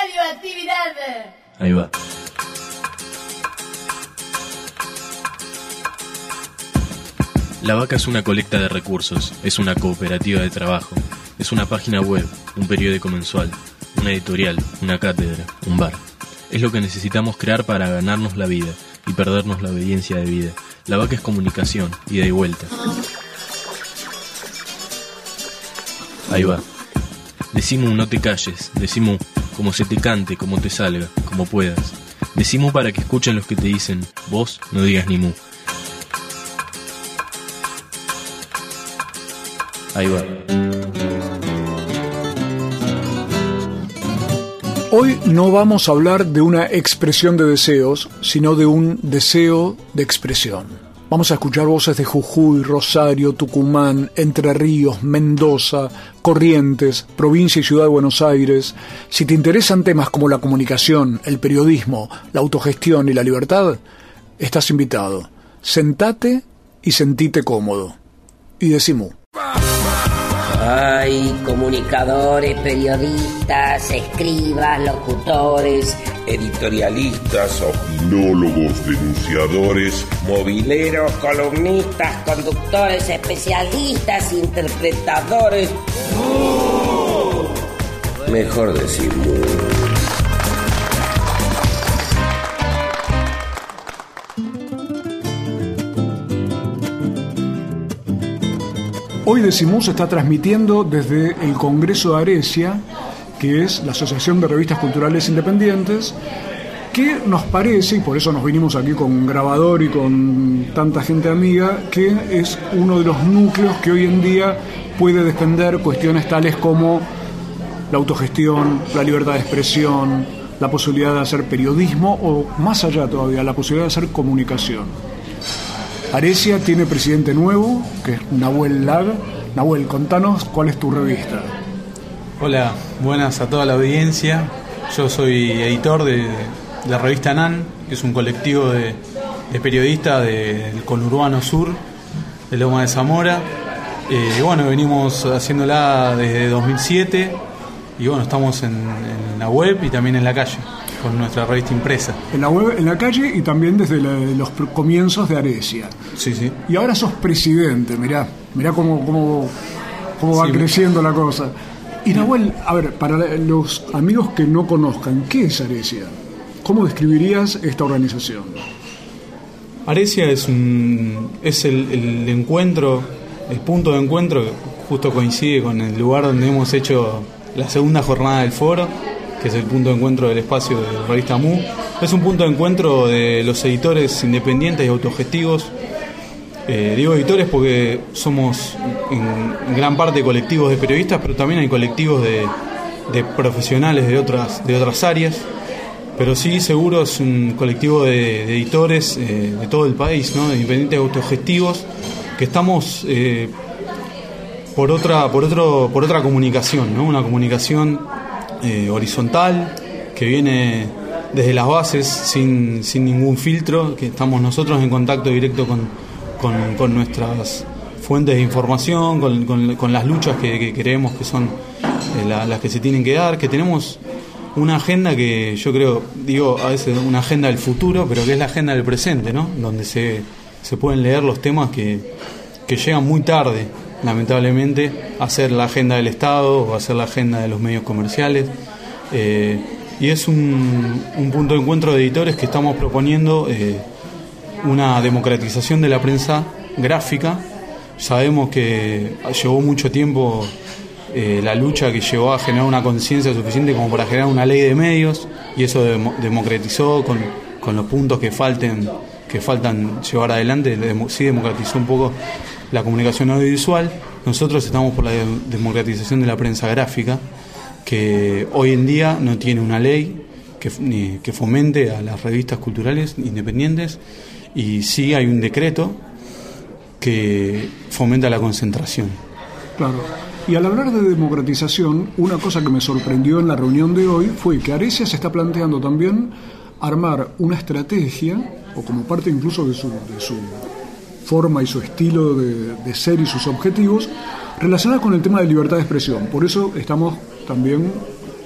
radioactividad. Ahí va. La Vaca es una colecta de recursos, es una cooperativa de trabajo, es una página web, un periódico mensual, una editorial, una cátedra, un bar. Es lo que necesitamos crear para ganarnos la vida y perdernos la obediencia de vida. La Vaca es comunicación, ida y vuelta. Ahí va. Decimu, no te calles. Decimu, como se te cante, como te salga, como puedas. Decimu para que escuchen los que te dicen, vos no digas ni mu. Ahí va. Hoy no vamos a hablar de una expresión de deseos, sino de un deseo de expresión. Vamos a escuchar voces de Jujuy, Rosario, Tucumán, Entre Ríos, Mendoza, Corrientes, provincia y ciudad de Buenos Aires. Si te interesan temas como la comunicación, el periodismo, la autogestión y la libertad, estás invitado. Sentate y sentite cómodo. Y decimos. Hay comunicadores, periodistas, escribas, locutores, editorialistas, opinólogos, denunciadores, mobileros, columnistas, conductores, especialistas, interpretadores. Mejor decir Hoy Decimus está transmitiendo desde el Congreso de Aresia, que es la Asociación de Revistas Culturales Independientes, que nos parece, y por eso nos vinimos aquí con grabador y con tanta gente amiga, que es uno de los núcleos que hoy en día puede defender cuestiones tales como la autogestión, la libertad de expresión, la posibilidad de hacer periodismo o, más allá todavía, la posibilidad de hacer comunicación. Aresia tiene presidente nuevo, que es Nahuel Lag. Nahuel, contanos cuál es tu revista. Hola, buenas a toda la audiencia. Yo soy editor de la revista NAN, que es un colectivo de periodistas del conurbano sur, de Loma de Zamora. Bueno, venimos haciéndola desde 2007 y bueno, estamos en la web y también en la calle, con nuestra revista impresa. En la web, en la calle y también desde los comienzos de Aresia. Sí, sí. Y ahora sos presidente, mirá cómo va creciendo la cosa. Y Nahuel, a ver, para los amigos que no conozcan, ¿qué es Aresia? ¿Cómo describirías esta organización? Aresia es el encuentro, el punto de encuentro que justo coincide con el lugar donde hemos hecho la segunda jornada del foro, que es el punto de encuentro del espacio de la revista MU. Es un punto de encuentro de los editores independientes y autogestivos. Digo editores porque somos en gran parte colectivos de periodistas, pero también hay colectivos de profesionales de otras áreas. Pero sí, seguro es un colectivo de editores de todo el país, ¿no? De independientes autogestivos, que estamos por otra comunicación, ¿no? Una comunicación horizontal, que viene desde las bases sin ningún filtro, que estamos nosotros en contacto directo con nuestras fuentes de información, con las luchas que creemos que son las que se tienen que dar, que tenemos una agenda que yo creo, digo a veces una agenda del futuro, pero que es la agenda del presente, ¿no? Donde se pueden leer los temas que llegan muy tarde, lamentablemente, a ser la agenda del Estado o a ser la agenda de los medios comerciales. Y es un punto de encuentro de editores que estamos proponiendo una democratización de la prensa gráfica. Sabemos que llevó mucho tiempo la lucha que llevó a generar una conciencia suficiente como para generar una ley de medios, y eso democratizó con los puntos que faltan llevar adelante. Sí democratizó un poco la comunicación audiovisual. Nosotros estamos por la democratización de la prensa gráfica, que hoy en día no tiene una ley que fomente a las revistas culturales independientes, y sí hay un decreto que fomenta la concentración. Claro. Y al hablar de democratización, una cosa que me sorprendió en la reunión de hoy fue que Aresia se está planteando también armar una estrategia, o como parte incluso de su forma y su estilo de ser y sus objetivos, relacionada con el tema de libertad de expresión. Por eso estamos también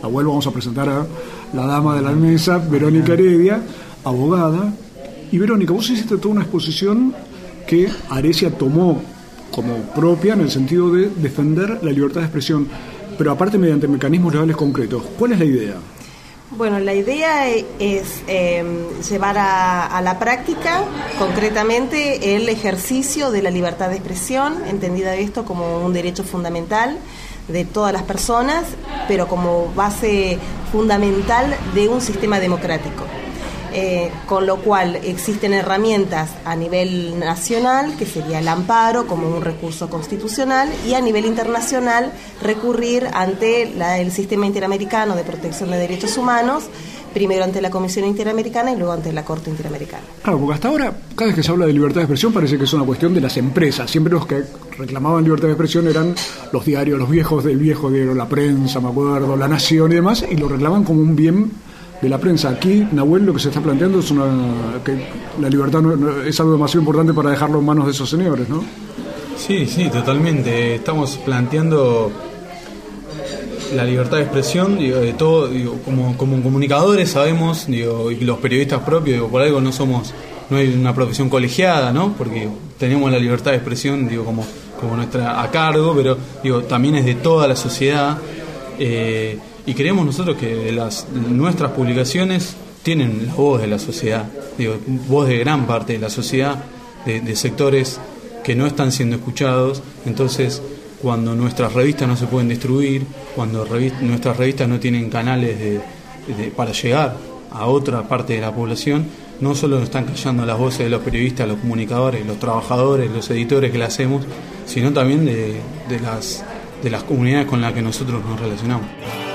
Nahuel, vamos a presentar a la dama de la mesa, Verónica Heredia, abogada. Y Verónica, vos hiciste toda una exposición que Aresia tomó como propia en el sentido de defender la libertad de expresión, pero aparte mediante mecanismos legales concretos. ¿Cuál es la idea? Bueno, la idea es llevar a la práctica concretamente el ejercicio de la libertad de expresión, entendida esto como un derecho fundamental de todas las personas, pero como base fundamental de un sistema democrático. Con lo cual existen herramientas a nivel nacional, que sería el amparo como un recurso constitucional, y a nivel internacional recurrir ante el Sistema Interamericano de Protección de Derechos Humanos, primero ante la Comisión Interamericana y luego ante la Corte Interamericana. Claro, porque hasta ahora, cada vez que se habla de libertad de expresión parece que es una cuestión de las empresas. Siempre los que reclamaban libertad de expresión eran los diarios, los viejos del viejo diario, La Prensa, me acuerdo, La Nación y demás, y lo reclaman como un bien de la prensa. Aquí, Nahuel, lo que se está planteando es que la libertad es algo demasiado importante para dejarlo en manos de esos señores, ¿no? Sí, totalmente. Estamos planteando la libertad de expresión, como comunicadores sabemos, y los periodistas propios, por algo no hay una profesión colegiada, ¿no? Porque tenemos la libertad de expresión, como nuestra a cargo, pero también es de toda la sociedad. Y creemos nosotros que nuestras publicaciones tienen la voz de la sociedad, voz de gran parte de la sociedad, de sectores que no están siendo escuchados. Entonces, cuando nuestras revistas no se pueden distribuir, cuando nuestras revistas no tienen canales para llegar a otra parte de la población, no solo nos están callando las voces de los periodistas, los comunicadores, los trabajadores, los editores que la hacemos, sino también de las comunidades con las que nosotros nos relacionamos.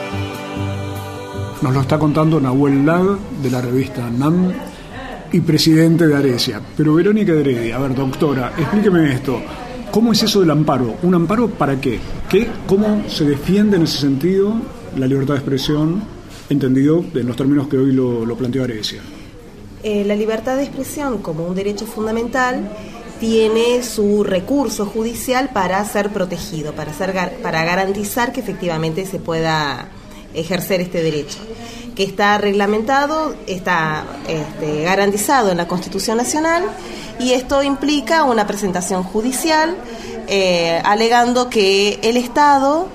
Nos lo está contando Nahuel Lag, de la revista NAN y presidente de Aresia. Pero Verónica Heredia, a ver, doctora, explíqueme esto. ¿Cómo es eso del amparo? ¿Un amparo para qué? ¿Cómo se defiende en ese sentido la libertad de expresión, entendido en los términos que hoy lo planteó Aresia? La libertad de expresión, como un derecho fundamental, tiene su recurso judicial para ser protegido, para garantizar que efectivamente se pueda ejercer este derecho, que está reglamentado, está garantizado en la Constitución Nacional, y esto implica una presentación judicial alegando que el Estado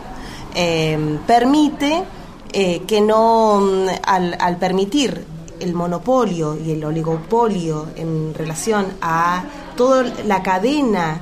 permite que no, al permitir el monopolio y el oligopolio en relación a toda la cadena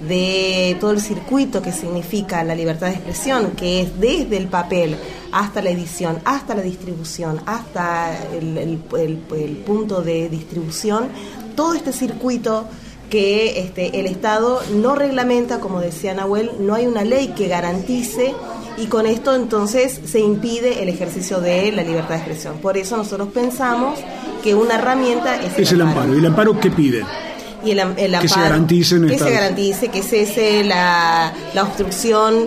de todo el circuito que significa la libertad de expresión, que es desde el papel hasta la edición, hasta la distribución, hasta el punto de distribución, todo este circuito que el Estado no reglamenta, como decía Nahuel, no hay una ley que garantice, y con esto entonces se impide el ejercicio de la libertad de expresión. Por eso nosotros pensamos que una herramienta es el amparo. ¿Y el amparo qué pide? Y el amparo, que se garantice, que cese la obstrucción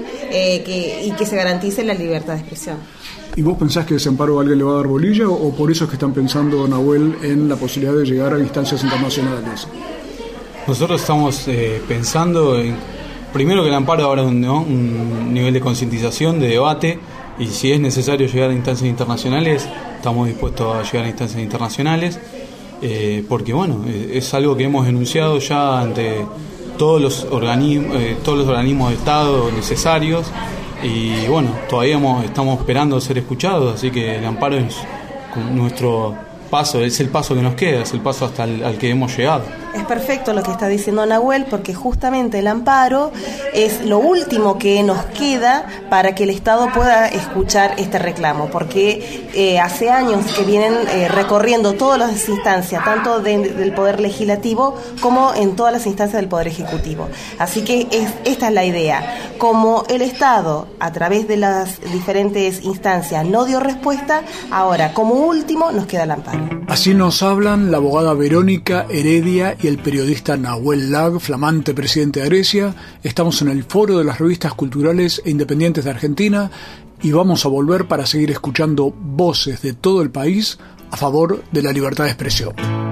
y que se garantice la libertad de expresión. ¿Y vos pensás que ese amparo alguien le va a dar bolilla, o por eso es que están pensando, Nahuel, en la posibilidad de llegar a instancias internacionales? Nosotros estamos pensando en, primero, que el amparo ahora es un nivel de concientización, de debate, y si es necesario llegar a instancias internacionales, estamos dispuestos a llegar a instancias internacionales. Porque es algo que hemos denunciado ya ante todos los organismos de Estado necesarios, y todavía estamos esperando ser escuchados, así que el amparo es nuestro paso, es el paso que nos queda, es el paso hasta al que hemos llegado. Es perfecto lo que está diciendo Nahuel, porque justamente el amparo es lo último que nos queda para que el Estado pueda escuchar este reclamo, porque hace años que vienen recorriendo todas las instancias, tanto del Poder Legislativo como en todas las instancias del Poder Ejecutivo. Así que esta es la idea. Como el Estado, a través de las diferentes instancias, no dio respuesta, ahora, como último, nos queda el amparo. Así nos hablan la abogada Verónica Heredia y el periodista Nahuel Lag, flamante presidente de Aresia. Estamos en el Foro de las Revistas Culturales e Independientes de Argentina y vamos a volver para seguir escuchando voces de todo el país a favor de la libertad de expresión.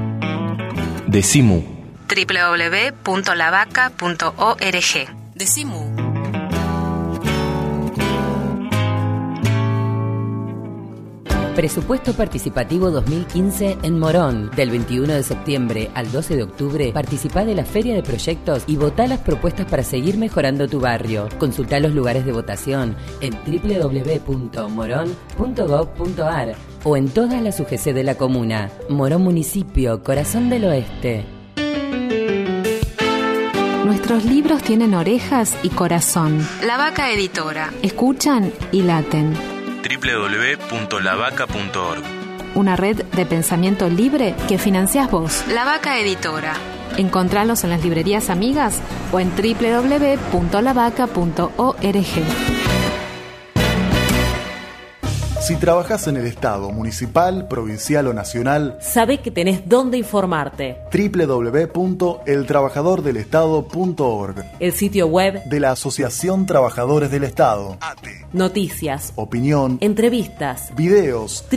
Decimu. www.lavaca.org. Decimu. Presupuesto Participativo 2015 en Morón. Del 21 de septiembre al 12 de octubre, participá de la Feria de Proyectos y votá las propuestas para seguir mejorando tu barrio. Consultá los lugares de votación en www.moron.gov.ar o en todas las UGC de la comuna. Morón Municipio, Corazón del Oeste. Nuestros libros tienen orejas y corazón. La Vaca Editora. Escuchan y laten. www.lavaca.org. Una red de pensamiento libre que financiás vos. La Vaca Editora. Encontralos en las librerías amigas o en www.lavaca.org. Si trabajas en el Estado, municipal, provincial o nacional, sabé que tenés dónde informarte. www.eltrabajadordelestado.org. El sitio web de la Asociación Trabajadores del Estado. Noticias, opinión, entrevistas, videos.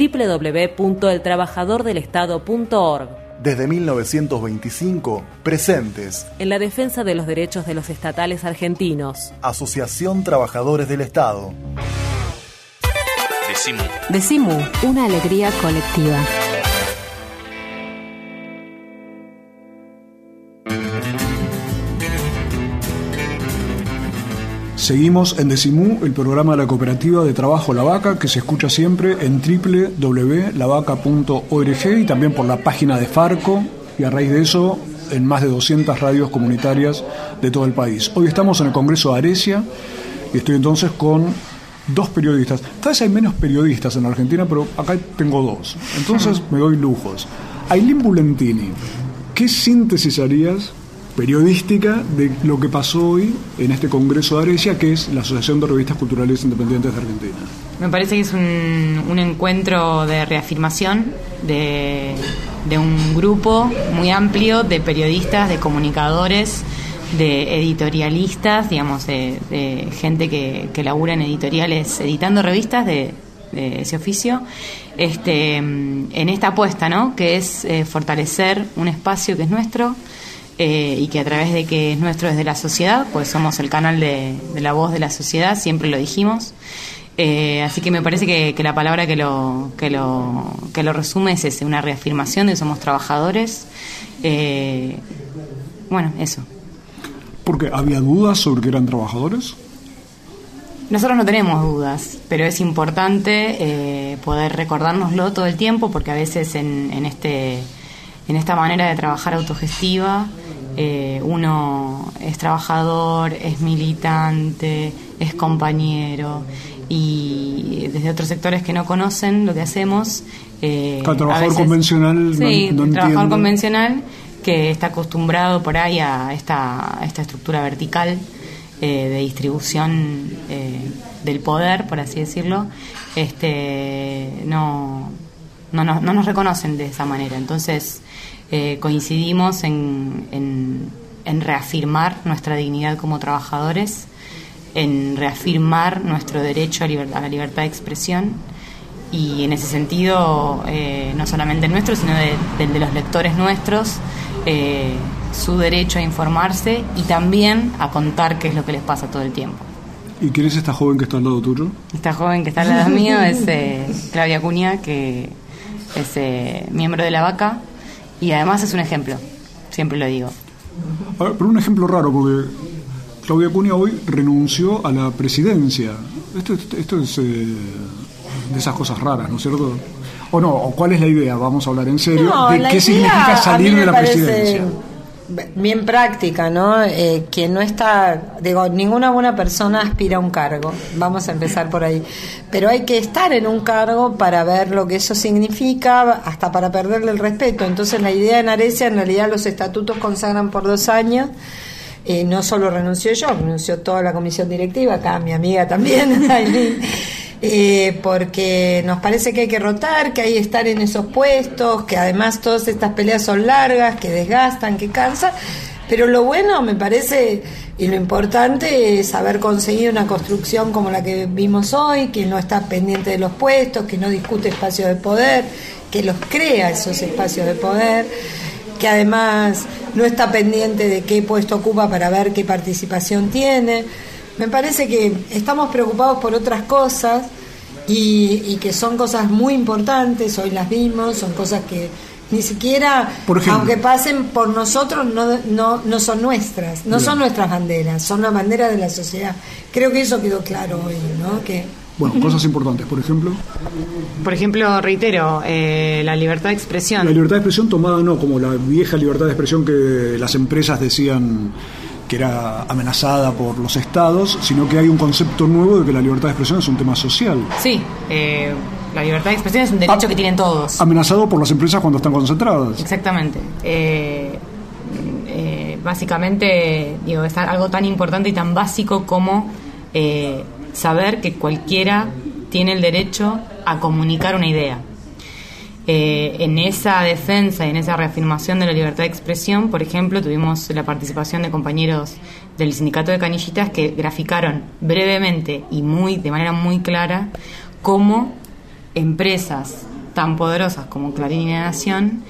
www.eltrabajadordelestado.org. Desde 1925, presentes en la defensa de los derechos de los estatales argentinos. Asociación Trabajadores del Estado. Decimu, una alegría colectiva. Seguimos en Decimu, el programa de la cooperativa de trabajo La Vaca, que se escucha siempre en www.lavaca.org y también por la página de Farco, y a raíz de eso en más de 200 radios comunitarias de todo el país. Hoy estamos en el Congreso de Arecia y estoy entonces con dos periodistas. Tal vez hay menos periodistas en Argentina, pero acá tengo dos. Entonces me doy lujos. Ailín Bulentini, ¿qué síntesis harías periodística de lo que pasó hoy en este Congreso de Arecia, que es la Asociación de Revistas Culturales Independientes de Argentina? Me parece que es un encuentro de reafirmación de un grupo muy amplio de periodistas, de comunicadores, de editorialistas, digamos, de gente que labura en editoriales, editando revistas de ese oficio, en esta apuesta, ¿no?, que es fortalecer un espacio que es nuestro, y que a través de que es nuestro desde la sociedad, pues somos el canal de la voz de la sociedad, siempre lo dijimos. Así que me parece que la palabra que lo resume es ese, una reafirmación de que somos trabajadores. Bueno, eso. ¿Porque había dudas sobre que eran trabajadores? Nosotros no tenemos dudas, pero es importante poder recordárnoslo todo el tiempo, porque a veces en esta manera de trabajar autogestiva, uno es trabajador, es militante, es compañero, y desde otros sectores que no conocen lo que hacemos, el trabajador convencional sí, no el trabajador entiende. Convencional que está acostumbrado por ahí a esta estructura vertical de distribución del poder, por así decirlo, no nos reconocen de esa manera. Entonces coincidimos en reafirmar nuestra dignidad como trabajadores, en reafirmar nuestro derecho a la libertad de expresión, y en ese sentido no solamente el nuestro, sino del de los lectores nuestros, su derecho a informarse y también a contar qué es lo que les pasa todo el tiempo. ¿Y quién es esta joven que está al lado tuyo? Esta joven que está al lado mío es Claudia Acuña, que es miembro de La Vaca, y además es un ejemplo, siempre lo digo. A ver, pero un ejemplo raro, porque Claudia Acuña hoy renunció a la presidencia. Esto es de esas cosas raras, ¿no es cierto? ¿O no? ¿O cuál es la idea? Vamos a hablar en serio. No, ¿de qué significa salir de la presidencia? Bien práctica, ¿no? Que no está, digo, ninguna buena persona aspira a un cargo, vamos a empezar por ahí, pero hay que estar en un cargo para ver lo que eso significa, hasta para perderle el respeto. Entonces la idea en Arecia, en realidad los estatutos consagran por 2 años. No solo renunció yo, renunció toda la comisión directiva, acá mi amiga también, porque nos parece que hay que rotar, que hay que estar en esos puestos, que además todas estas peleas son largas, que desgastan, que cansan, pero lo bueno me parece, y lo importante es haber conseguido una construcción como la que vimos hoy, que no está pendiente de los puestos, que no discute espacios de poder, que los crea esos espacios de poder, que además no está pendiente de qué puesto ocupa para ver qué participación tiene. Me parece que estamos preocupados por otras cosas y que son cosas muy importantes, hoy las vimos, son cosas que ni siquiera, aunque pasen por nosotros, no son nuestras, no son nuestras banderas, son la bandera de la sociedad. Creo que eso quedó claro hoy, ¿no? Bueno, cosas importantes, por ejemplo. Por ejemplo, reitero, la libertad de expresión. La libertad de expresión tomada no como la vieja libertad de expresión que las empresas decían que era amenazada por los estados, sino que hay un concepto nuevo de que la libertad de expresión es un tema social. Sí, la libertad de expresión es un derecho que tienen todos. Amenazado por las empresas cuando están concentradas. Exactamente. Básicamente, es algo tan importante y tan básico como saber que cualquiera tiene el derecho a comunicar una idea. En esa defensa y en esa reafirmación de la libertad de expresión, por ejemplo, tuvimos la participación de compañeros del sindicato de canillitas que graficaron brevemente y de manera muy clara cómo empresas tan poderosas como Clarín y La Nación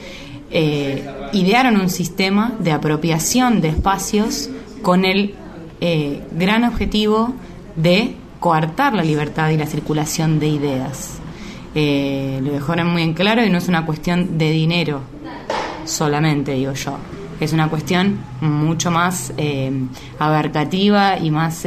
idearon un sistema de apropiación de espacios con el gran objetivo de coartar la libertad y la circulación de ideas. Lo dejaron muy en claro y no es una cuestión de dinero solamente, digo yo. Es una cuestión mucho más abarcativa y más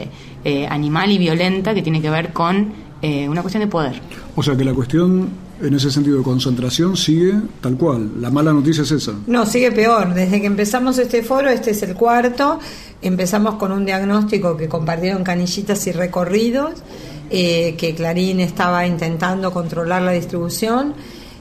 animal y violenta, que tiene que ver con una cuestión de poder. O sea que la cuestión en ese sentido de concentración sigue tal cual. La mala noticia es esa. No, sigue peor. Desde que empezamos este foro, este es el cuarto, empezamos con un diagnóstico que compartieron Canillitas y Recorridos, que Clarín estaba intentando controlar la distribución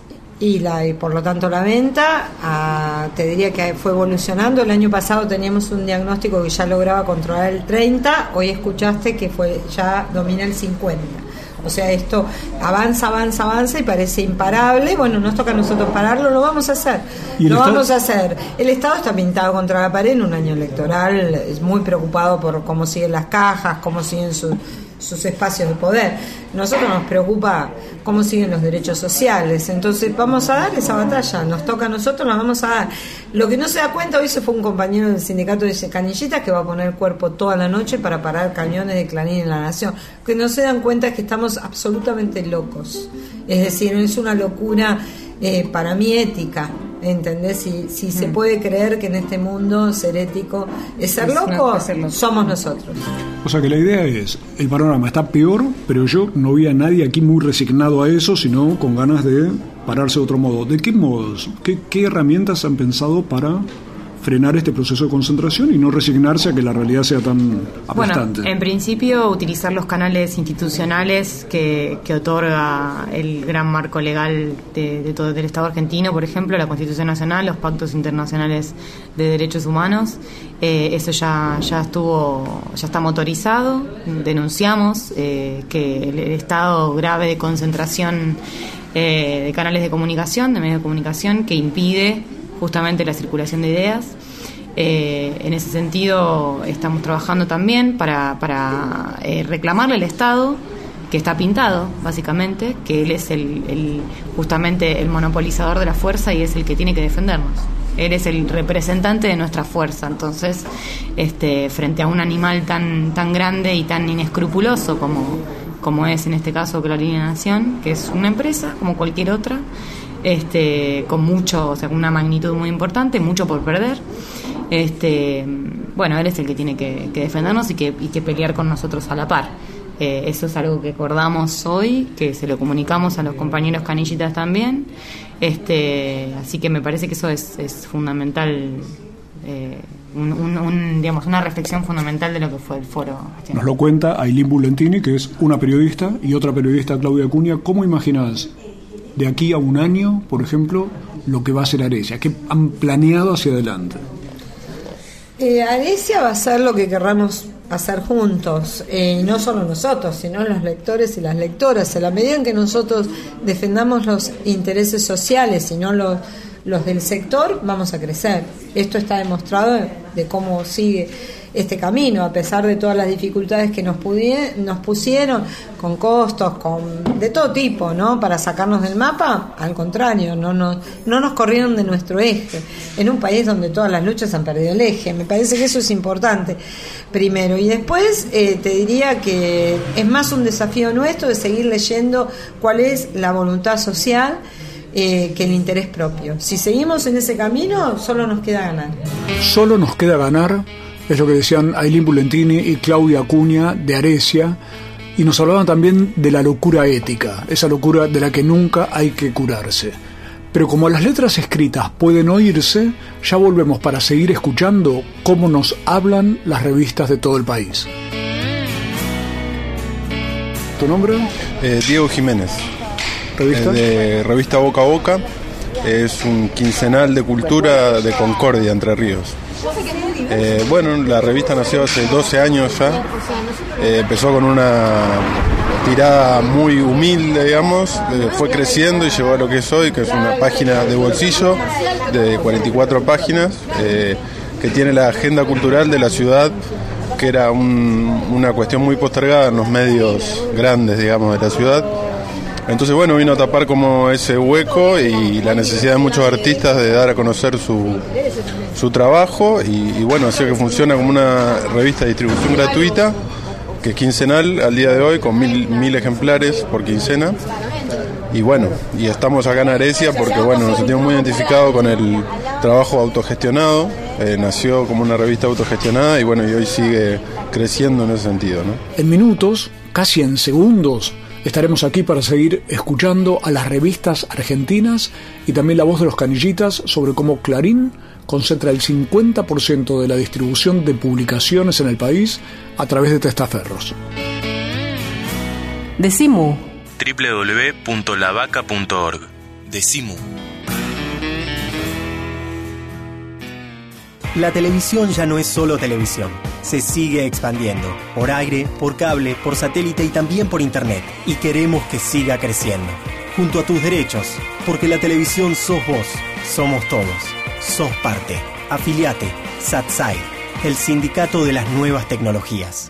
y por lo tanto la venta. Te diría que fue evolucionando. El año pasado teníamos un diagnóstico que ya lograba controlar el 30%, hoy escuchaste que ya domina el 50%. O sea, esto avanza y parece imparable. Bueno, nos toca a nosotros pararlo, lo vamos a hacer. Vamos a hacer. El Estado está pintado contra la pared en un año electoral, es muy preocupado por cómo siguen las cajas, cómo siguen sus espacios de poder. Nosotros nos preocupa cómo siguen los derechos sociales. Entonces vamos a dar esa batalla, nos toca a nosotros, la vamos a dar. Lo que no se da cuenta, hoy se fue un compañero del sindicato de Canillitas que va a poner cuerpo toda la noche para parar cañones de Clarín en La Nación. Lo que no se dan cuenta es que estamos absolutamente locos. Es decir, es una locura para mí ética. ¿Entendés? Si se puede creer que en este mundo ser ético es ser loco, somos nosotros. O sea que la idea es, el panorama está peor, pero yo no vi a nadie aquí muy resignado a eso, sino con ganas de pararse de otro modo. ¿De qué modos? ¿Qué herramientas han pensado para frenar este proceso de concentración y no resignarse a que la realidad sea tan aplastante? Bueno, en principio utilizar los canales institucionales que otorga el gran marco legal de todo el Estado argentino, por ejemplo, la Constitución Nacional, los pactos internacionales de derechos humanos. Eso ya está motorizado. Denunciamos que el estado grave de concentración de canales de comunicación, de medios de comunicación, que impide justamente la circulación de ideas. En ese sentido estamos trabajando también para reclamarle al Estado, que está pintado básicamente, que él es justamente el monopolizador de la fuerza y es el que tiene que defendernos. Él es el representante de nuestra fuerza. Entonces, frente a un animal tan grande y tan inescrupuloso como es en este caso Clarín y La Nación, que es una empresa como cualquier otra, con mucho, o sea, con una magnitud muy importante, mucho por perder. Bueno, él es el que tiene que defendernos y que pelear con nosotros a la par. Eso es algo que acordamos hoy, que se lo comunicamos a los compañeros canillitas también. Así que me parece que eso es fundamental, digamos, una reflexión fundamental de lo que fue el foro. Nos lo cuenta Ailín Bulentini, que es una periodista, y otra periodista, Claudia Acuña. ¿Cómo imaginás de aquí a un año, por ejemplo, lo que va a ser Aresia? ¿Qué han planeado hacia adelante? Aresia va a ser lo que querramos hacer juntos, y no solo nosotros, sino los lectores y las lectoras. En la medida en que nosotros defendamos los intereses sociales y no los del sector, vamos a crecer. Esto está demostrado de cómo sigue. este camino, a pesar de todas las dificultades que nos pusieron, con costos, de todo tipo, ¿no? Para sacarnos del mapa, al contrario, no nos corrieron de nuestro eje, en un país donde todas las luchas han perdido el eje. Me parece que eso es importante, primero. Y después te diría que es más un desafío nuestro de seguir leyendo cuál es la voluntad social que el interés propio. Si seguimos en ese camino, solo nos queda ganar. Solo nos queda ganar, es lo que decían Ailín Bulentini y Claudia Acuña de Aresia, y nos hablaban también de la locura ética, esa locura de la que nunca hay que curarse. Pero como las letras escritas pueden oírse, ya volvemos para seguir escuchando cómo nos hablan las revistas de todo el país. ¿Tu nombre? Diego Jiménez. ¿Revista? De Revista Boca a Boca. Es un quincenal de cultura de Concordia, Entre Ríos. Bueno, la revista nació hace 12 años ya. Empezó con una tirada muy humilde, digamos. Fue creciendo y llegó a lo que es hoy, que es una página de bolsillo de 44 páginas, que tiene la agenda cultural de la ciudad, que era una cuestión muy postergada en los medios grandes, digamos, de la ciudad. Entonces, bueno, vino a tapar como ese hueco y la necesidad de muchos artistas de dar a conocer su trabajo y bueno, así que funciona como una revista de distribución gratuita, que es quincenal al día de hoy, con 1000 ejemplares por quincena. Y bueno, y estamos acá en Aresia porque bueno, nos sentimos muy identificados con el trabajo autogestionado. Nació como una revista autogestionada y bueno, y hoy sigue creciendo en ese sentido, ¿no? En minutos, casi en segundos, estaremos aquí para seguir escuchando a las revistas argentinas y también la voz de los canillitas sobre cómo Clarín concentra el 50% de la distribución de publicaciones en el país a través de testaferros. Decimu. www.lavaca.org. Decimu. La televisión ya no es solo televisión. Se sigue expandiendo, por aire, por cable, por satélite y también por internet. Y queremos que siga creciendo. Junto a tus derechos, porque la televisión sos vos, somos todos. Sos parte. Afiliate. SATSAI, el sindicato de las nuevas tecnologías.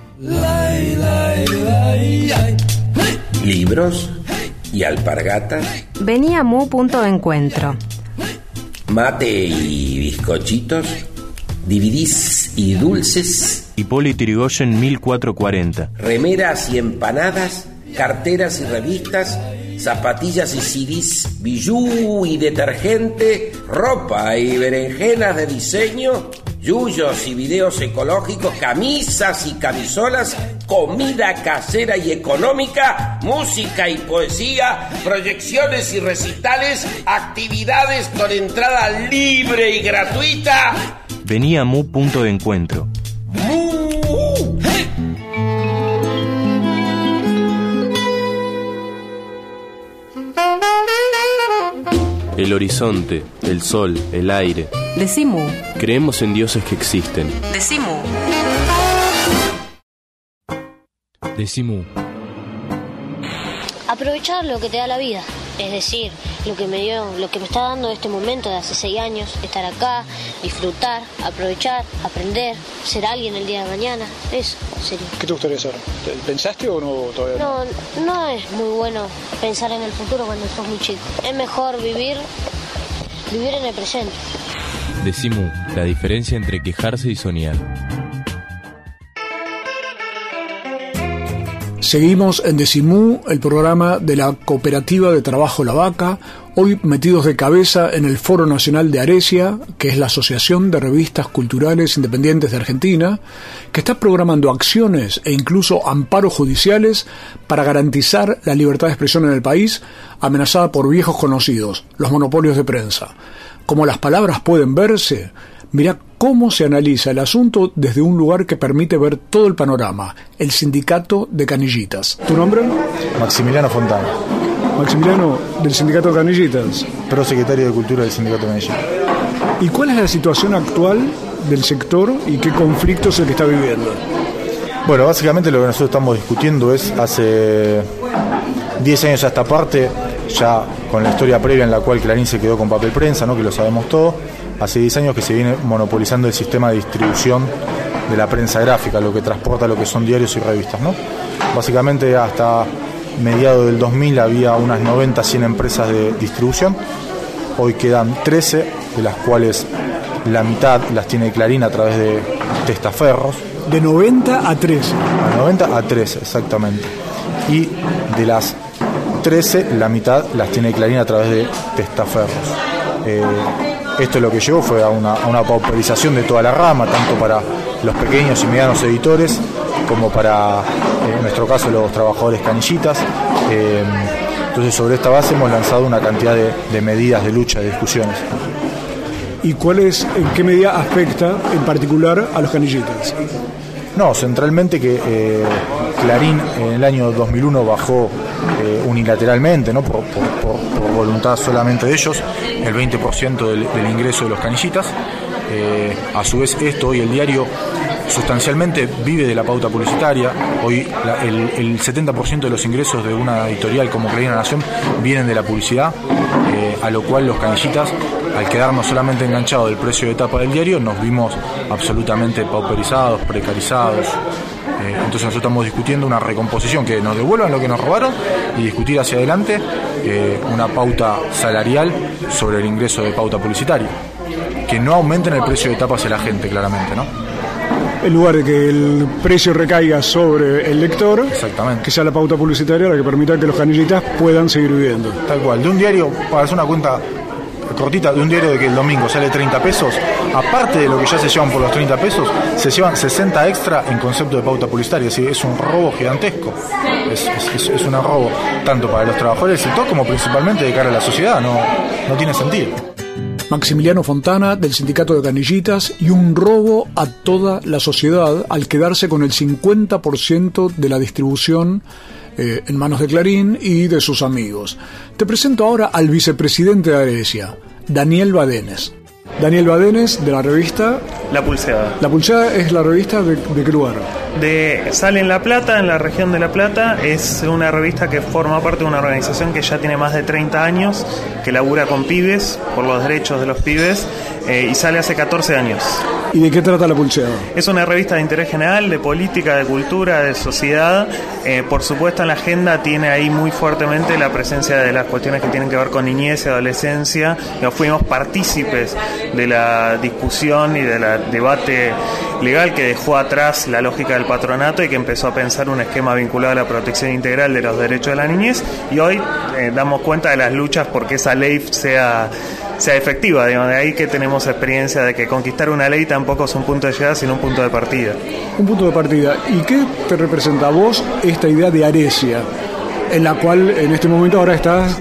Libros y alpargatas. Venía Mu punto de encuentro. Mate y bizcochitos. DVDs y dulces. Hipólito Yrigoyen 1440. Remeras y empanadas. Carteras y revistas. Zapatillas y CDs. Bijú y detergente. Ropa y berenjenas de diseño. Yuyos y videos ecológicos. Camisas y camisolas. Comida casera y económica. Música y poesía. Proyecciones y recitales. Actividades con entrada libre y gratuita. Venía Mu punto de encuentro. El horizonte, el sol, el aire. Decimu. Creemos en dioses que existen. Decimu. Decimu. Aprovechar lo que te da la vida, es decir, lo que me está dando este momento de hace 6 años, estar acá, disfrutar, aprovechar, aprender, ser alguien el día de mañana, eso sería. ¿Qué te gustaría ser? ¿Pensaste o no todavía? No es muy bueno pensar en el futuro cuando sos muy chico. Es mejor vivir en el presente. Decimu, la diferencia entre quejarse y soñar. Seguimos en Decimu, el programa de la Cooperativa de Trabajo La Vaca, hoy metidos de cabeza en el Foro Nacional de Aresia, que es la Asociación de Revistas Culturales Independientes de Argentina, que está programando acciones e incluso amparos judiciales para garantizar la libertad de expresión en el país, amenazada por viejos conocidos, los monopolios de prensa. Como las palabras pueden verse, mirá cómo se analiza el asunto desde un lugar que permite ver todo el panorama, el Sindicato de Canillitas. ¿Tu nombre? Maximiliano Fontana. Maximiliano, del Sindicato de Canillitas. Prosecretario de Cultura del Sindicato de Canillitas. ¿Y cuál es la situación actual del sector y qué conflicto es el que está viviendo? Bueno, básicamente lo que nosotros estamos discutiendo es hace 10 años a esta parte, ya con la historia previa en la cual Clarín se quedó con papel prensa, ¿no? Que lo sabemos todo. Hace 10 años que se viene monopolizando el sistema de distribución de la prensa gráfica, lo que transporta lo que son diarios y revistas, ¿no? Básicamente hasta mediados del 2000 había unas 90-100 empresas de distribución. Hoy quedan 13, de las cuales la mitad las tiene Clarín a través de testaferros. De 90 a 13. A 90 a 13, exactamente. Y de las 13, la mitad las tiene Clarín a través de testaferros. Esto lo que llevó fue a una pauperización de toda la rama, tanto para los pequeños y medianos editores, como para, en nuestro caso, los trabajadores canillitas. Entonces, sobre esta base hemos lanzado una cantidad de medidas de lucha, de discusiones. ¿Y en qué medida afecta en particular a los canillitas? No, centralmente que Clarín en el año 2001 bajó unilateralmente, ¿no? por voluntad solamente de ellos, el 20% del ingreso de los canillitas. A su vez, hoy el diario sustancialmente vive de la pauta publicitaria. Hoy el 70% de los ingresos de una editorial como Clarín La Nación vienen de la publicidad, a lo cual los canillitas, al quedarnos solamente enganchados del precio de tapa del diario, nos vimos absolutamente pauperizados, precarizados. Entonces nosotros estamos discutiendo una recomposición, que nos devuelvan lo que nos robaron, y discutir hacia adelante una pauta salarial sobre el ingreso de pauta publicitaria, que no aumenten el precio de tapa hacia la gente, claramente, ¿no? En lugar de que el precio recaiga sobre el lector, exactamente, que sea la pauta publicitaria la que permita que los canillitas puedan seguir viviendo. Tal cual. De un diario, para hacer una cuenta cortita, de un diario de que el domingo sale 30 pesos, aparte de lo que ya se llevan por los 30 pesos, se llevan 60 extra en concepto de pauta publicitaria. Así, es un robo gigantesco. Es un robo tanto para los trabajadores del sector como principalmente de cara a la sociedad. No tiene sentido. Maximiliano Fontana, del Sindicato de Canillitas, y un robo a toda la sociedad al quedarse con el 50% de la distribución en manos de Clarín y de sus amigos. Te presento ahora al vicepresidente de Aresia, Daniel Badenes. Daniel Badenes, de la revista La Pulseada. La Pulseada es la revista de qué lugar? Sale en La Plata, en la región de La Plata. Es una revista que forma parte de una organización que ya tiene más de 30 años, que labura con pibes, por los derechos de los pibes, y sale hace 14 años. ¿Y de qué trata La Pulseada? Es una revista de interés general, de política, de cultura, de sociedad. Por supuesto, en la agenda tiene ahí muy fuertemente la presencia de las cuestiones que tienen que ver con niñez y adolescencia. Nos fuimos partícipes de la discusión y del debate legal que dejó atrás la lógica del patronato y que empezó a pensar un esquema vinculado a la protección integral de los derechos de la niñez, y hoy damos cuenta de las luchas porque esa ley sea efectiva, digamos. De ahí que tenemos experiencia de que conquistar una ley tampoco es un punto de llegada, sino un punto de partida. Un punto de partida. ¿Y qué te representa a vos esta idea de Aresia, en la cual en este momento ahora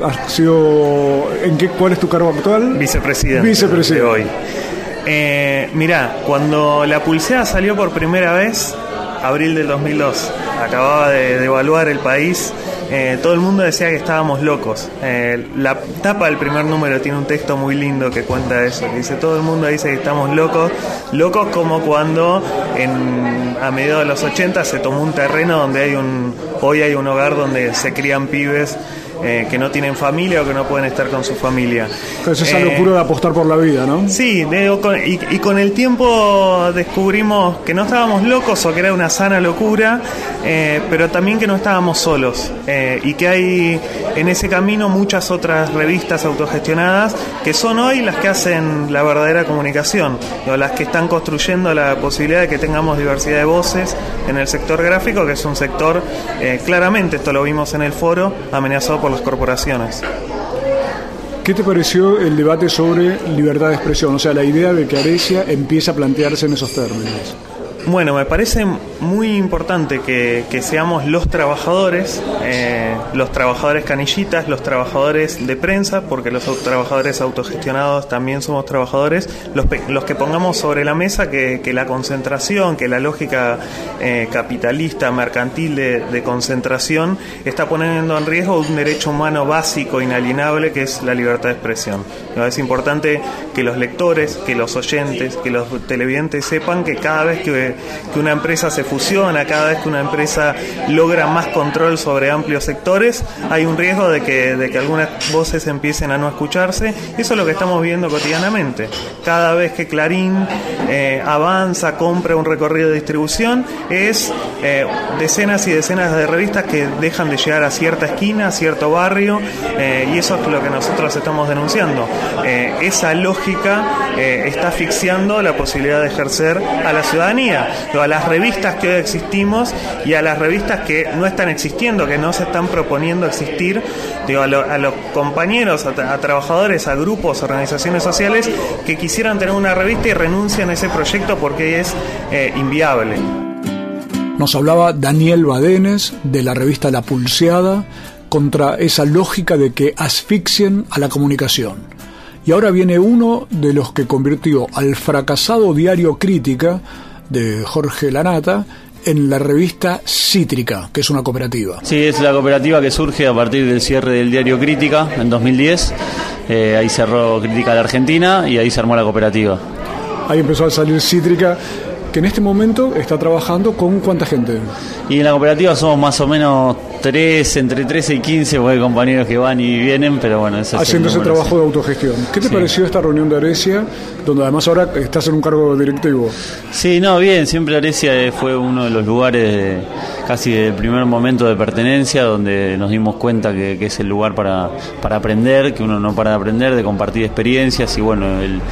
¿cuál es tu cargo actual? Vicepresidente. De hoy. Mirá, cuando La Pulseada salió por primera vez, abril del 2002, acababa de devaluar el país, todo el mundo decía que estábamos locos. La tapa del primer número tiene un texto muy lindo que cuenta eso, que dice: todo el mundo dice que estamos locos como cuando a mediados de los 80 se tomó un terreno donde hoy hay un hogar donde se crían pibes que no tienen familia o que no pueden estar con su familia. Es esa locura de apostar por la vida, ¿no? Sí, y con el tiempo descubrimos que no estábamos locos, o que era una sana locura, pero también que no estábamos solos, y que hay en ese camino muchas otras revistas autogestionadas que son hoy las que hacen la verdadera comunicación, o las que están construyendo la posibilidad de que tengamos diversidad de voces en el sector gráfico, que es un sector, claramente, esto lo vimos en el foro, amenazado por las corporaciones. ¿Qué te pareció el debate sobre libertad de expresión? O sea, la idea de que Aresia empieza a plantearse en esos términos. Bueno, me parece muy importante que seamos los trabajadores canillitas, los trabajadores de prensa, porque los trabajadores autogestionados también somos trabajadores, los que pongamos sobre la mesa que la concentración, que la lógica capitalista, mercantil de concentración está poniendo en riesgo un derecho humano básico, inalienable, que es la libertad de expresión. Es importante que los lectores, que los oyentes, que los televidentes sepan que cada vez que que una empresa se fusiona, cada vez que una empresa logra más control sobre amplios sectores, hay un riesgo de que algunas voces empiecen a no escucharse. Eso es lo que estamos viendo cotidianamente. Cada vez que Clarín avanza, compra un recorrido de distribución, es decenas y decenas de revistas que dejan de llegar a cierta esquina, a cierto barrio, y eso es lo que nosotros estamos denunciando. Esa lógica está asfixiando la posibilidad de ejercer a la ciudadanía, a las revistas que hoy existimos y a las revistas que no están existiendo, que no se están proponiendo existir, a los compañeros, a trabajadores, a grupos, organizaciones sociales que quisieran tener una revista y renuncian a ese proyecto porque es inviable. Nos hablaba Daniel Badenes de la revista La Pulseada contra esa lógica de que asfixien a la comunicación. Y ahora viene uno de los que convirtió al fracasado diario Crítica de Jorge Lanata en la revista Cítrica, que es una cooperativa. Sí, es la cooperativa que surge a partir del cierre del diario Crítica en 2010. Ahí cerró Crítica de Argentina y ahí se armó la cooperativa. Ahí empezó a salir Cítrica, que en este momento está trabajando con ¿cuánta gente? Y en la cooperativa somos más o menos entre 13 y 15, porque hay compañeros que van y vienen, pero bueno, eso haciendo ese trabajo de autogestión. ¿Qué te pareció esta reunión de Aresia, donde además ahora estás en un cargo directivo? Sí, no, bien, siempre Aresia fue uno de los lugares casi del primer momento de pertenencia, donde nos dimos cuenta que es el lugar para aprender, que uno no para de aprender, de compartir experiencias y bueno,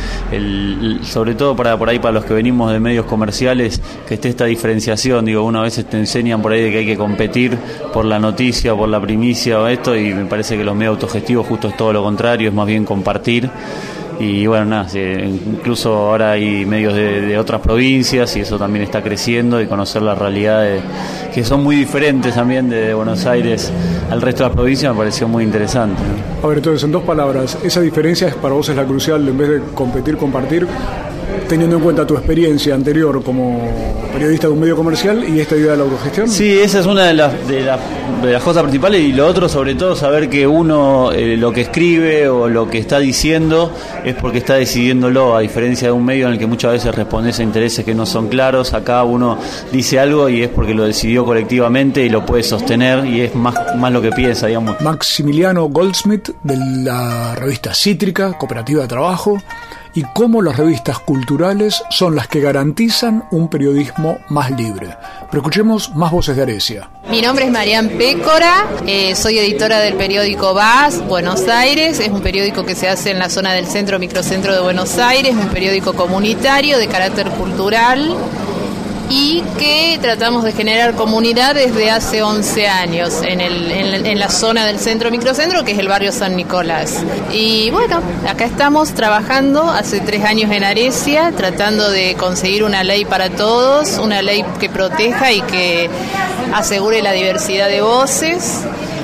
sobre todo para los que venimos de medios comerciales, que esté esta diferenciación. Digo, uno a veces te enseñan por ahí de que hay que competir por la noticia, por la primicia o esto, y me parece que los medios autogestivos justo es todo lo contrario, es más bien compartir. Y bueno, nada, incluso ahora hay medios de otras provincias y eso también está creciendo, y conocer las realidades que son muy diferentes también de Buenos Aires al resto de las provincias me pareció muy interesante, ¿no? A ver, entonces, en dos palabras, esa diferencia para vos es la crucial, en vez de competir, compartir, teniendo en cuenta tu experiencia anterior como periodista de un medio comercial y esta idea de la autogestión. Sí, esa es una de las cosas principales, y lo otro sobre todo saber que uno lo que escribe o lo que está diciendo es porque está decidiéndolo, a diferencia de un medio en el que muchas veces respondes a intereses que no son claros. Acá uno dice algo y es porque lo decidió colectivamente y lo puede sostener, y es más lo que piensa, digamos. Maximiliano Goldsmith, de la revista Cítrica, cooperativa de trabajo, y cómo las revistas culturales son las que garantizan un periodismo más libre. Pero escuchemos más voces de Aresia. Mi nombre es Marian Pécora, soy editora del periódico VAS, Buenos Aires. Es un periódico que se hace en la zona del centro, microcentro de Buenos Aires, un periódico comunitario de carácter cultural y que tratamos de generar comunidad desde hace 11 años en la zona del centro microcentro, que es el barrio San Nicolás. Y bueno, acá estamos trabajando hace 3 años en Aresia, tratando de conseguir una ley para todos, una ley que proteja y que asegure la diversidad de voces.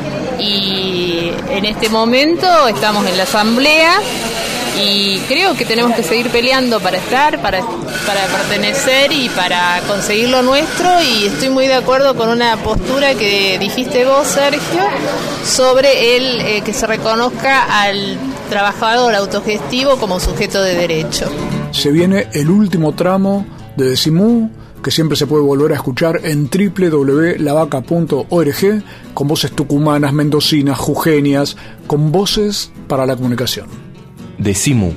Y en este momento estamos en la asamblea y creo que tenemos que seguir peleando para estar, para pertenecer y para conseguir lo nuestro, y estoy muy de acuerdo con una postura que dijiste vos, Sergio, sobre el que se reconozca al trabajador autogestivo como sujeto de derecho. Se viene el último tramo de Decimú, que siempre se puede volver a escuchar en www.lavaca.org, con voces tucumanas, mendocinas, jujeñas, con voces para la comunicación. Decimú.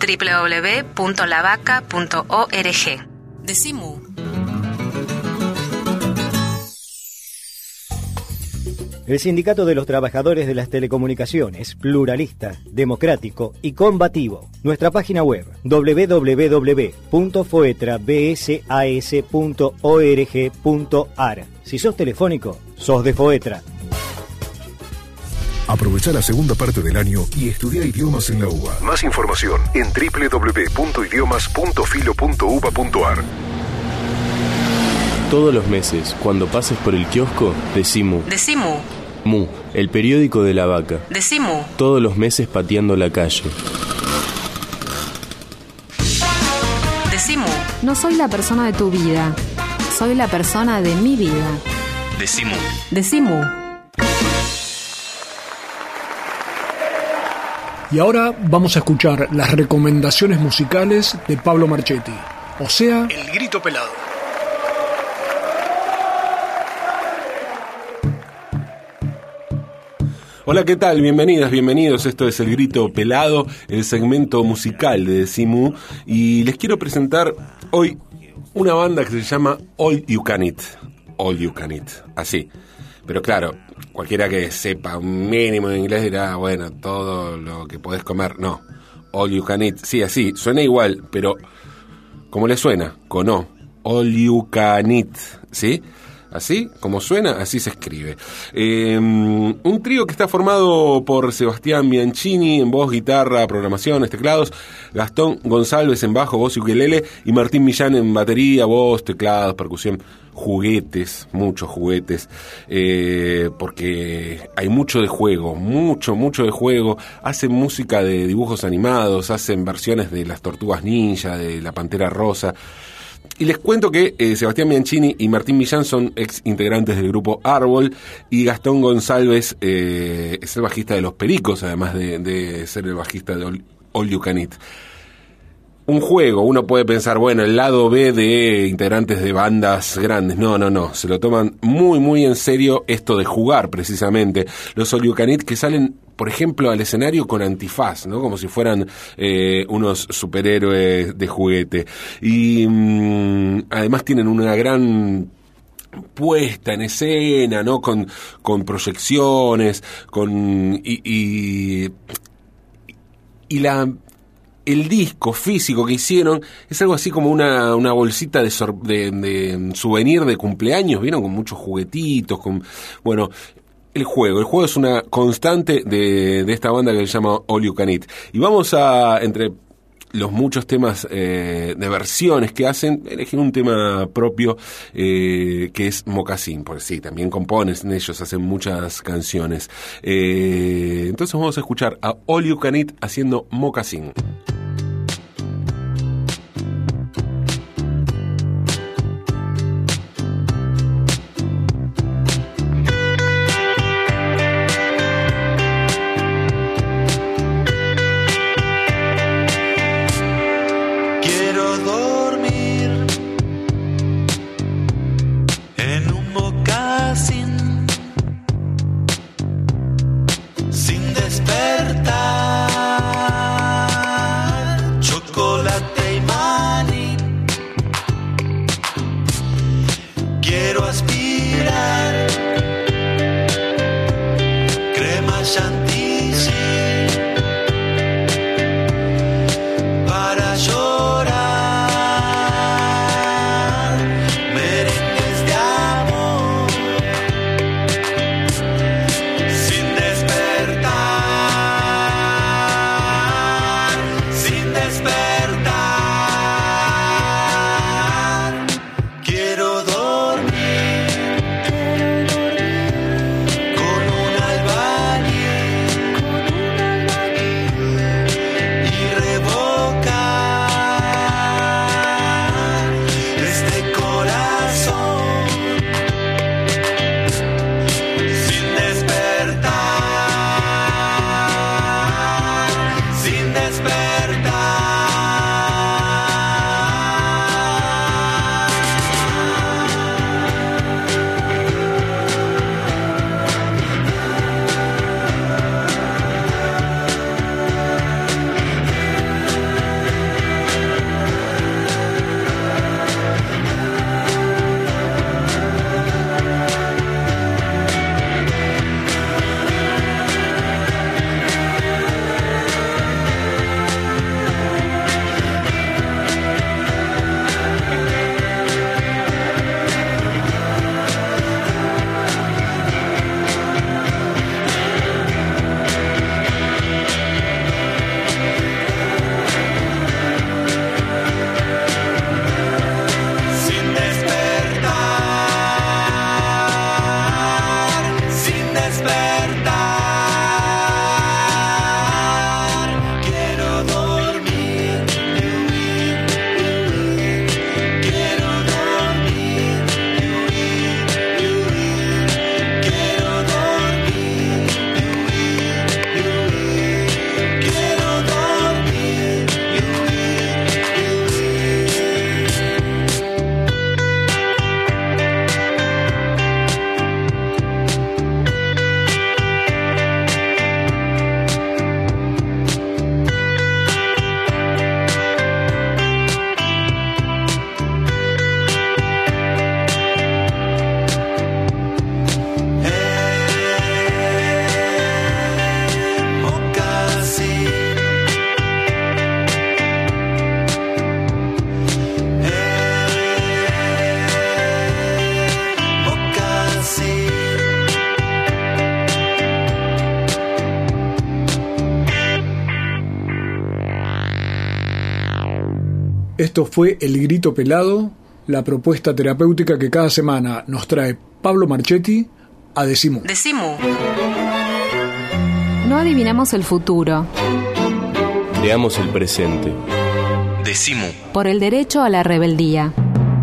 www.lavaca.org. Decimú. El Sindicato de los Trabajadores de las Telecomunicaciones, pluralista, democrático y combativo. Nuestra página web www.foetrabsas.org.ar. Si sos telefónico, sos de Foetra. Aprovecha la segunda parte del año y estudia idiomas en la UBA. Más información en www.idiomas.filo.uba.ar. Todos los meses, cuando pases por el kiosco, Decimú. Decimú. Mu, el periódico de la vaca. Decimú. Todos los meses pateando la calle. Decimú. No soy la persona de tu vida, soy la persona de mi vida. Decimú. Decimú. Y ahora vamos a escuchar las recomendaciones musicales de Pablo Marchetti, o sea, El Grito Pelado. Hola, ¿qué tal? Bienvenidas, bienvenidos. Esto es El Grito Pelado, el segmento musical de Decimu. Y les quiero presentar hoy una banda que se llama All You Can Eat. All You Can Eat, así. Pero claro, cualquiera que sepa un mínimo de inglés dirá, bueno, todo lo que podés comer. No, All You Can Eat. Sí, así, suena igual, pero ¿cómo le suena? Con O. All You Can Eat, ¿sí? Así como suena, así se escribe. Un trío que está formado por Sebastián Bianchini en voz, guitarra, programaciones, teclados, Gastón González en bajo, voz y ukelele, y Martín Millán en batería, voz, teclados, percusión, juguetes, muchos juguetes, porque hay mucho de juego, mucho de juego. Hacen música de dibujos animados, hacen versiones de las Tortugas Ninja, de la Pantera Rosa. Y les cuento que Sebastián Bianchini y Martín Millán son ex integrantes del grupo Árbol, y Gastón González es el bajista de Los Pericos, además de ser el bajista de All You Can Eat. Un juego, uno puede pensar, bueno, el lado B de integrantes de bandas grandes. No, se lo toman muy en serio esto de jugar, precisamente. Los All You Can Eat, que salen, por ejemplo, al escenario con antifaz, ¿no? Como si fueran unos superhéroes de juguete. Y además tienen una gran puesta en escena, ¿no? Con proyecciones, el disco físico que hicieron es algo así como una bolsita de souvenir de cumpleaños, ¿vieron? Con muchos juguetitos, bueno, el juego es una constante de esta banda que se llama All You Can Eat. Y vamos a, entre los muchos temas de versiones que hacen, elegir un tema propio que es Mocasín, porque sí, también componen ellos, hacen muchas canciones. Entonces vamos a escuchar a All You Can Eat haciendo Mocasín. Esto fue El Grito Pelado, la propuesta terapéutica que cada semana nos trae Pablo Marchetti a Decimú. Decimú. No adivinamos el futuro. Creamos el presente. Decimú. Por el derecho a la rebeldía.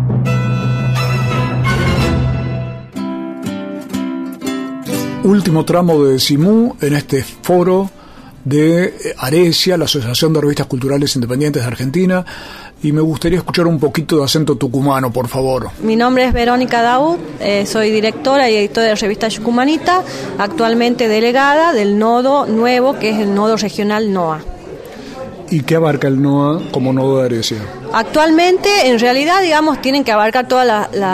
Último tramo de Decimú en este foro de Aresia, la Asociación de Revistas Culturales Independientes de Argentina, y me gustaría escuchar un poquito de acento tucumano, por favor. Mi nombre es Verónica Daud, soy directora y editora de la revista Yucumanita, actualmente delegada del nodo nuevo, que es el nodo regional NOA. ¿Y qué abarca el NOA como nodo de Aresia? Actualmente, en realidad, digamos, tienen que abarcar todas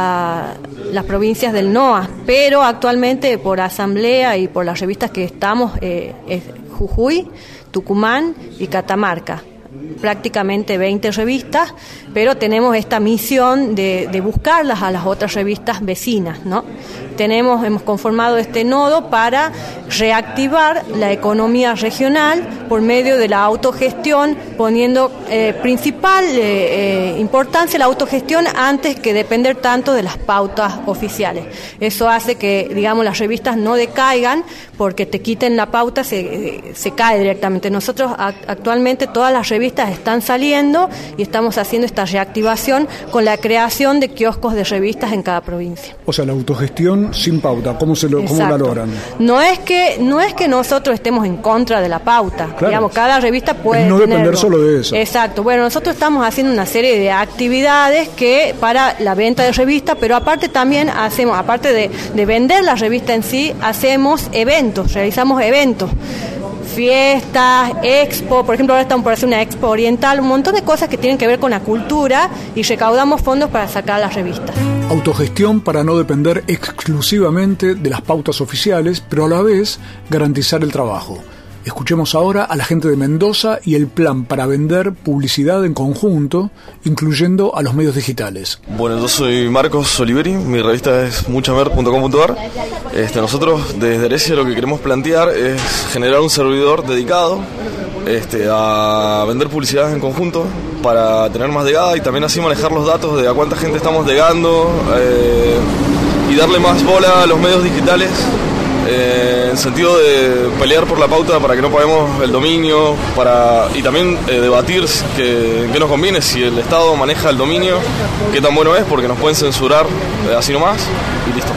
las provincias del NOA, pero actualmente por asamblea y por las revistas que estamos, es Jujuy, Tucumán y Catamarca. Prácticamente 20 revistas, pero tenemos esta misión de buscarlas a las otras revistas vecinas, ¿no? Hemos conformado este nodo para reactivar la economía regional por medio de la autogestión, poniendo principal importancia la autogestión antes que depender tanto de las pautas oficiales. Eso hace que, digamos, las revistas no decaigan porque te quiten la pauta, se cae directamente. Nosotros actualmente todas las revistas están saliendo y estamos haciendo esta reactivación con la creación de kioscos de revistas en cada provincia. O sea, la autogestión sin pauta, ¿cómo la logran? No es que nosotros estemos en contra de la pauta. Claro. Digamos, cada revista puede no tenerlo. Depender solo de eso. Exacto. Bueno, nosotros estamos haciendo una serie de actividades que para la venta de revistas, pero aparte también hacemos, aparte de vender la revista en sí, hacemos eventos, realizamos eventos. Fiestas, expo, por ejemplo ahora estamos por hacer una expo oriental, un montón de cosas que tienen que ver con la cultura y recaudamos fondos para sacar las revistas. Autogestión para no depender exclusivamente de las pautas oficiales, pero a la vez garantizar el trabajo. Escuchemos ahora a la gente de Mendoza y el plan para vender publicidad en conjunto, incluyendo a los medios digitales. Bueno, yo soy Marcos Oliveri, mi revista es muchamer.com.ar. Nosotros desde Aresia lo que queremos plantear es generar un servidor dedicado a vender publicidad en conjunto para tener más degada y también así manejar los datos de a cuánta gente estamos degando y darle más bola a los medios digitales. En el sentido de pelear por la pauta para que no paguemos el dominio y también debatir qué nos conviene, si el Estado maneja el dominio, qué tan bueno es, porque nos pueden censurar así nomás y listo.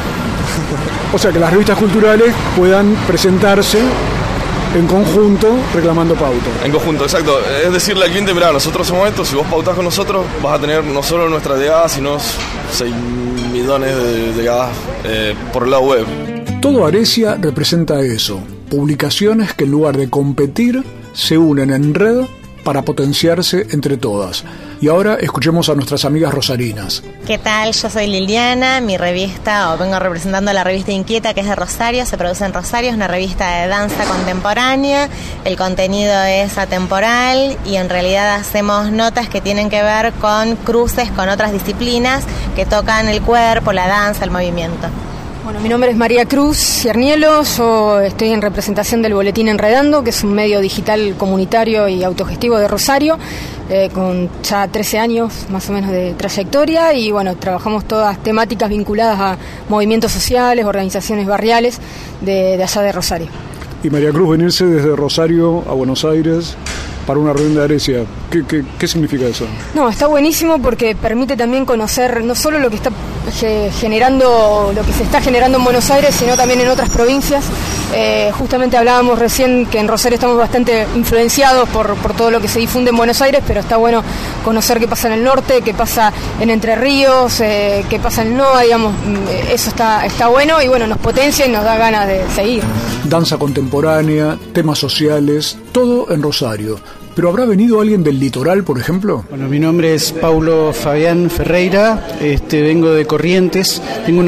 O sea, que las revistas culturales puedan presentarse en conjunto reclamando pauta. En conjunto, exacto. Es decirle al cliente, mirá, nosotros somos esto, si vos pautás con nosotros vas a tener no solo nuestra llegada, sino 6 millones de llegadas por el lado web. Todo Aresia representa eso, publicaciones que en lugar de competir se unen en red para potenciarse entre todas. Y ahora escuchemos a nuestras amigas rosarinas. ¿Qué tal? Yo soy Liliana, mi revista, vengo representando la revista Inquieta, que es de Rosario, se produce en Rosario, es una revista de danza contemporánea, el contenido es atemporal y en realidad hacemos notas que tienen que ver con cruces con otras disciplinas que tocan el cuerpo, la danza, el movimiento. Bueno, mi nombre es María Cruz Ciernielo, yo estoy en representación del Boletín Enredando, que es un medio digital comunitario y autogestivo de Rosario, con ya 13 años más o menos de trayectoria y bueno, trabajamos todas temáticas vinculadas a movimientos sociales, organizaciones barriales de allá de Rosario. Y María Cruz, venirse desde Rosario a Buenos Aires para una reunión de Aresia, ¿qué significa eso? No, está buenísimo porque permite también conocer no solo lo que está generando, lo que se está generando en Buenos Aires, sino también en otras provincias. Justamente hablábamos recién que en Rosario estamos bastante influenciados por todo lo que se difunde en Buenos Aires, pero está bueno conocer qué pasa en el norte, qué pasa en Entre Ríos, qué pasa en el NOA, digamos, eso está bueno y bueno, nos potencia y nos da ganas de seguir. Danza contemporánea, temas sociales, todo en Rosario. ¿Pero habrá venido alguien del litoral, por ejemplo? Bueno, mi nombre es Paulo Fabián Ferreira, vengo de Corrientes,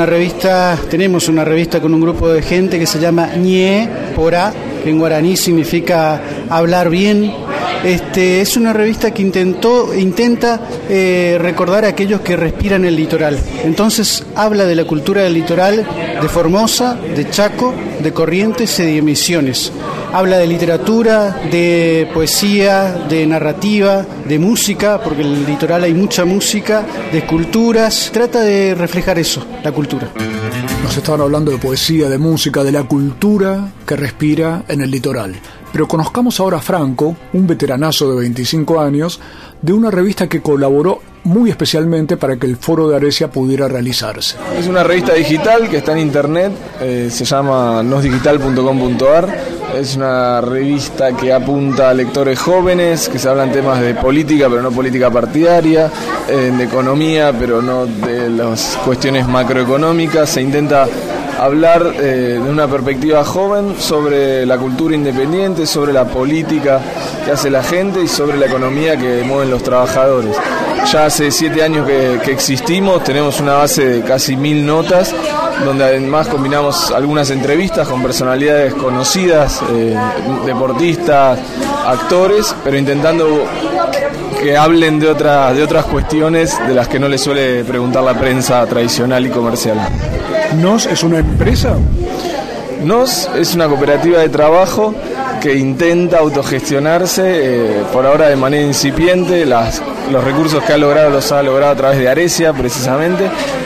tenemos una revista con un grupo de gente que se llama Ñe Porá, que en guaraní significa hablar bien, Es una revista que intenta recordar a aquellos que respiran el litoral. Entonces habla de la cultura del litoral de Formosa, de Chaco, de Corrientes y de Misiones. Habla de literatura, de poesía, de narrativa, de música, porque en el litoral hay mucha música, de esculturas. Trata de reflejar eso, la cultura. Nos estaban hablando de poesía, de música, de la cultura que respira en el litoral. Pero conozcamos ahora a Franco, un veteranazo de 25 años, de una revista que colaboró muy especialmente para que el Foro de Aresia pudiera realizarse. Es una revista digital que está en internet, se llama nosdigital.com.ar. Es una revista que apunta a lectores jóvenes, que se hablan temas de política, pero no política partidaria, de economía, pero no de las cuestiones macroeconómicas. Se intenta hablar de una perspectiva joven sobre la cultura independiente, sobre la política que hace la gente y sobre la economía que mueven los trabajadores. Ya hace 7 años que existimos, tenemos una base de casi 1000 notas, donde además combinamos algunas entrevistas con personalidades conocidas, deportistas, actores, pero intentando que hablen de otras cuestiones de las que no les suele preguntar la prensa tradicional y comercial. ¿NOS es una empresa? NOS es una cooperativa de trabajo que intenta autogestionarse, por ahora de manera incipiente. Los recursos que los ha logrado a través de Aresia, precisamente.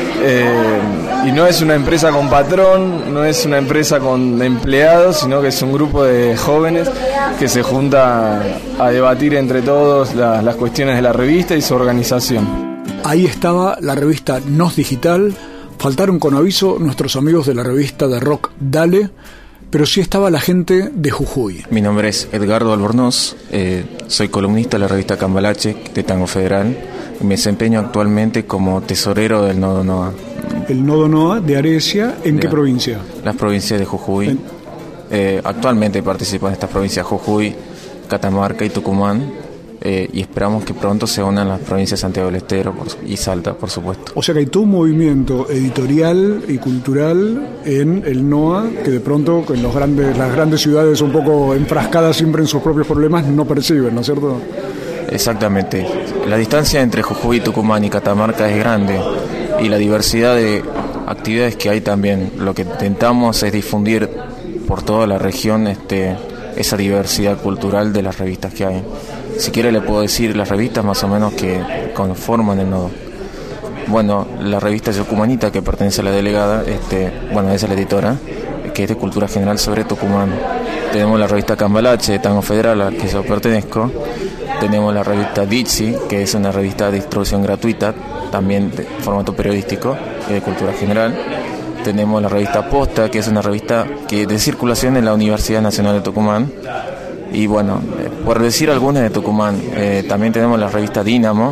Y no es una empresa con patrón, no es una empresa con empleados, sino que es un grupo de jóvenes que se junta a debatir entre todos las cuestiones de la revista y su organización. Ahí estaba la revista Nos Digital. Faltaron con aviso nuestros amigos de la revista de rock Dale, pero sí estaba la gente de Jujuy. Mi nombre es Edgardo Albornoz, soy columnista de la revista Cambalache de Tango Federal y me desempeño actualmente como tesorero del Nodo NOA. ¿El Nodo NOA de Aresia en qué provincia? Las provincias de Jujuy. Actualmente participan en estas provincias Jujuy, Catamarca y Tucumán. Y esperamos que pronto se unan las provincias de Santiago del Estero y Salta, por supuesto. O sea que hay todo un movimiento editorial y cultural en el NOA que de pronto en las grandes ciudades un poco enfrascadas siempre en sus propios problemas no perciben, ¿no es cierto? Exactamente. La distancia entre Jujuy, Tucumán y Catamarca es grande y la diversidad de actividades que hay también. Lo que intentamos es difundir por toda la región esa diversidad cultural de las revistas que hay. Si quiere le puedo decir las revistas más o menos que conforman el nodo. Bueno, la revista Yocumanita, que pertenece a la delegada, esa es la editora, que es de cultura general sobre Tucumán. Tenemos la revista Cambalache de Tango Federal, a la que yo pertenezco. Tenemos la revista Dixi, que es una revista de distribución gratuita, también de formato periodístico, de cultura general. Tenemos la revista Posta, que es una revista de circulación en la Universidad Nacional de Tucumán. Y bueno, por decir algunas de Tucumán, también tenemos la revista Dínamo,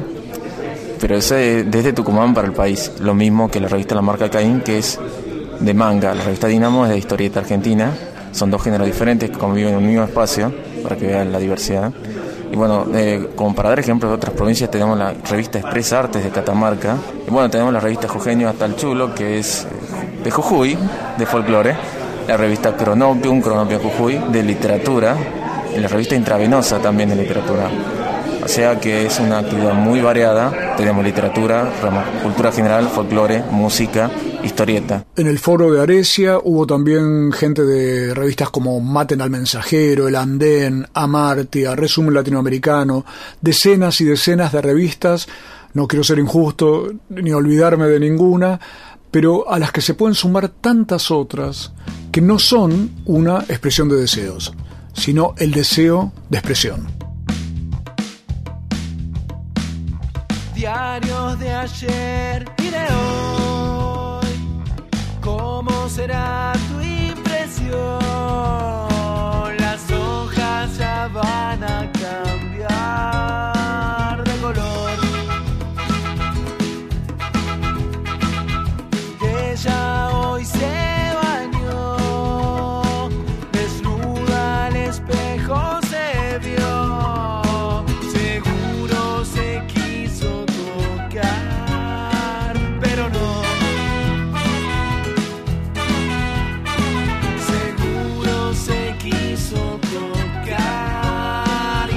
pero es desde Tucumán para el país, lo mismo que la revista La Marca Caín, que es de manga. La revista Dínamo es de historieta argentina, son dos géneros diferentes que conviven en un mismo espacio, para que vean la diversidad. Y bueno, como para dar ejemplos de otras provincias, tenemos la revista Express Artes de Catamarca, y bueno, tenemos la revista Jujeño Hasta el Chulo, que es de Jujuy, de folclore, la revista Cronopium Jujuy, de literatura, y la revista Intravenosa también de literatura. O sea que es una actividad muy variada. Tenemos literatura, cultura general, folclore, música, historieta. En el Foro de Aresia hubo también gente de revistas como Maten al Mensajero, El Andén, Amartya, Resumen Latinoamericano, decenas y decenas de revistas. No quiero ser injusto ni olvidarme de ninguna, pero a las que se pueden sumar tantas otras que no son una expresión de deseos, sino el deseo de expresión. Diarios de ayer y de hoy, ¿cómo será tu impresión? Las hojas ya van a cambiar de color. Ella hoy se bañó, desnuda al espejo se vio, seguro se quiso tocar, pero no, seguro se quiso tocar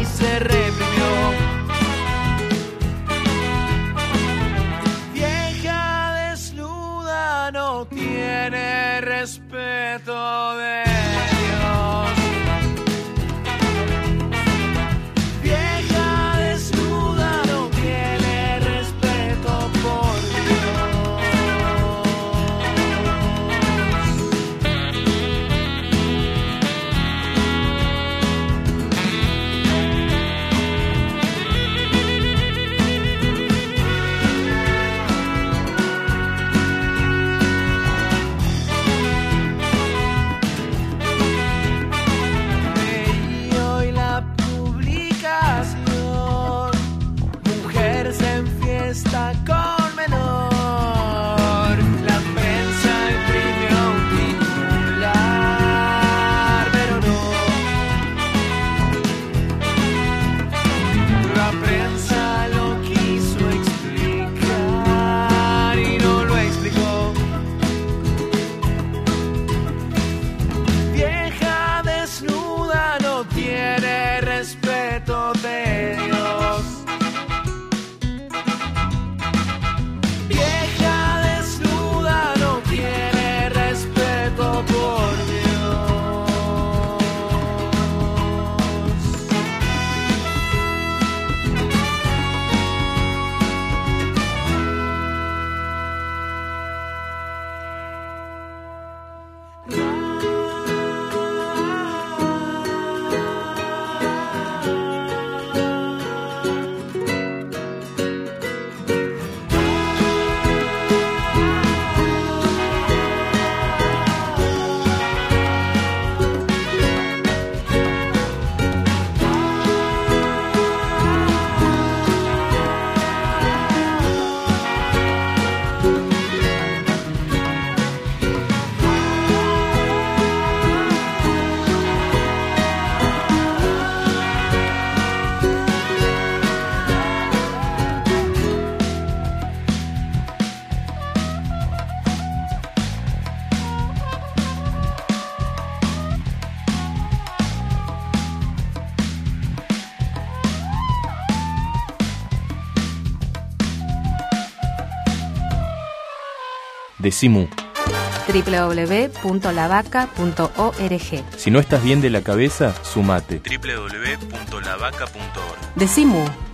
Decimu. www.lavaca.org. Si no estás bien de la cabeza, sumate. www.lavaca.org. Decimu.